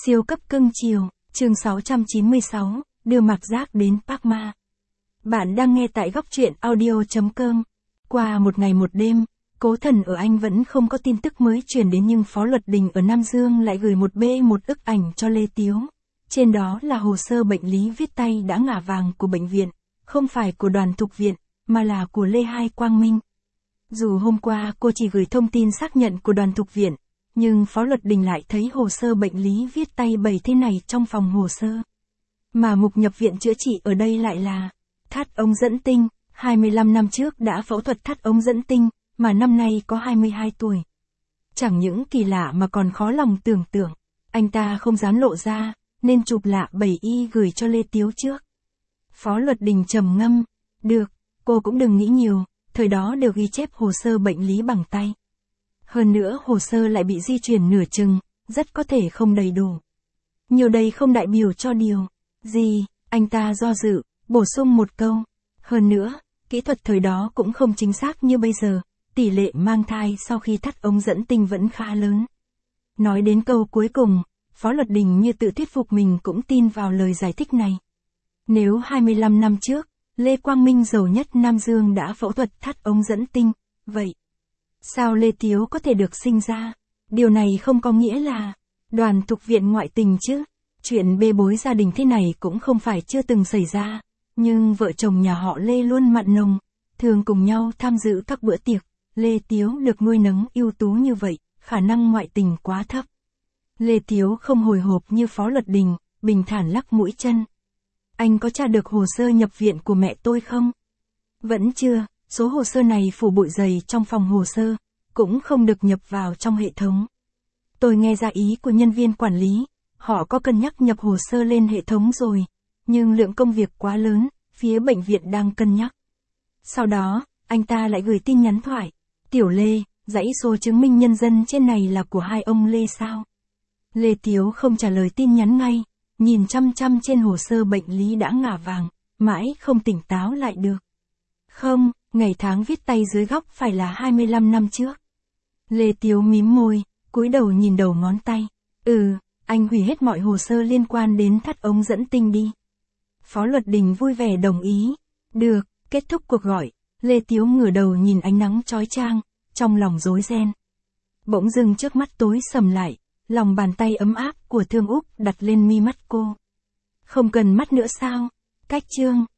Siêu cấp cưng chiều, chương 696, đưa Mạc Giác đến Park Ma. Bạn đang nghe tại góc truyện audio.com. Qua một ngày một đêm, Cố Thần ở Anh vẫn không có tin tức mới truyền đến, nhưng Phó Luật Đình ở Nam Dương lại gửi một ức ảnh cho Lê Tiếu. Trên đó là hồ sơ bệnh lý viết tay đã ngả vàng của bệnh viện, không phải của Đoàn Thục Viện, mà là của Lê Hai Quang Minh. Dù hôm qua cô chỉ gửi thông tin xác nhận của Đoàn Thục Viện, nhưng Phó Luật Đình lại thấy hồ sơ bệnh lý viết tay bày thế này trong phòng hồ sơ. Mà mục nhập viện chữa trị ở đây lại là thắt ống dẫn tinh, 25 năm trước đã phẫu thuật thắt ống dẫn tinh, mà năm nay có 22 tuổi. Chẳng những kỳ lạ mà còn khó lòng tưởng tượng, anh ta không dám lộ ra, nên chụp lạ 7Y gửi cho Lê Tiếu trước. Phó Luật Đình trầm ngâm, được, cô cũng đừng nghĩ nhiều, thời đó đều ghi chép hồ sơ bệnh lý bằng tay. Hơn nữa hồ sơ lại bị di chuyển nửa chừng, rất có thể không đầy đủ. Nhiều đây không đại biểu cho điều gì, anh ta do dự, bổ sung một câu. Hơn nữa, kỹ thuật thời đó cũng không chính xác như bây giờ, tỷ lệ mang thai sau khi thắt ống dẫn tinh vẫn khá lớn. Nói đến câu cuối cùng, Phó Luật Đình như tự thuyết phục mình cũng tin vào lời giải thích này. Nếu 25 năm trước, Lê Quang Minh giàu nhất Nam Dương đã phẫu thuật thắt ống dẫn tinh, vậy sao Lê Tiếu có thể được sinh ra? Điều này không có nghĩa là Đoàn Thục Viện ngoại tình chứ. Chuyện bê bối gia đình thế này cũng không phải chưa từng xảy ra, nhưng vợ chồng nhà họ Lê luôn mặn nồng, thường cùng nhau tham dự các bữa tiệc. Lê Tiếu được nuôi nấng ưu tú như vậy, khả năng ngoại tình quá thấp. Lê Tiếu không hồi hộp như Phó Luật Đình, bình thản lắc mũi chân. Anh có tra được hồ sơ nhập viện của mẹ tôi không? Vẫn chưa. Số hồ sơ này phủ bụi dày trong phòng hồ sơ, cũng không được nhập vào trong hệ thống. Tôi nghe ra ý của nhân viên quản lý, họ có cân nhắc nhập hồ sơ lên hệ thống rồi, nhưng lượng công việc quá lớn, phía bệnh viện đang cân nhắc. Sau đó, anh ta lại gửi tin nhắn thoại. Tiểu Lê, dãy số chứng minh nhân dân trên này là của hai ông Lê sao? Lê Tiếu không trả lời tin nhắn ngay, nhìn chăm chăm trên hồ sơ bệnh lý đã ngả vàng, mãi không tỉnh táo lại được. Không, ngày tháng viết tay dưới góc phải là 25 năm trước. Lê Tiếu mím môi, cúi đầu nhìn đầu ngón tay. Anh hủy hết mọi hồ sơ liên quan đến thắt ống dẫn tinh đi. Phó Luật Đình vui vẻ đồng ý. Được, kết thúc cuộc gọi, Lê Tiếu ngửa đầu nhìn ánh nắng chói chang, trong lòng rối ren. Bỗng dưng trước mắt tối sầm lại, lòng bàn tay ấm áp của Thương Úc đặt lên mi mắt cô. Không cần mắt nữa sao? Cách chương.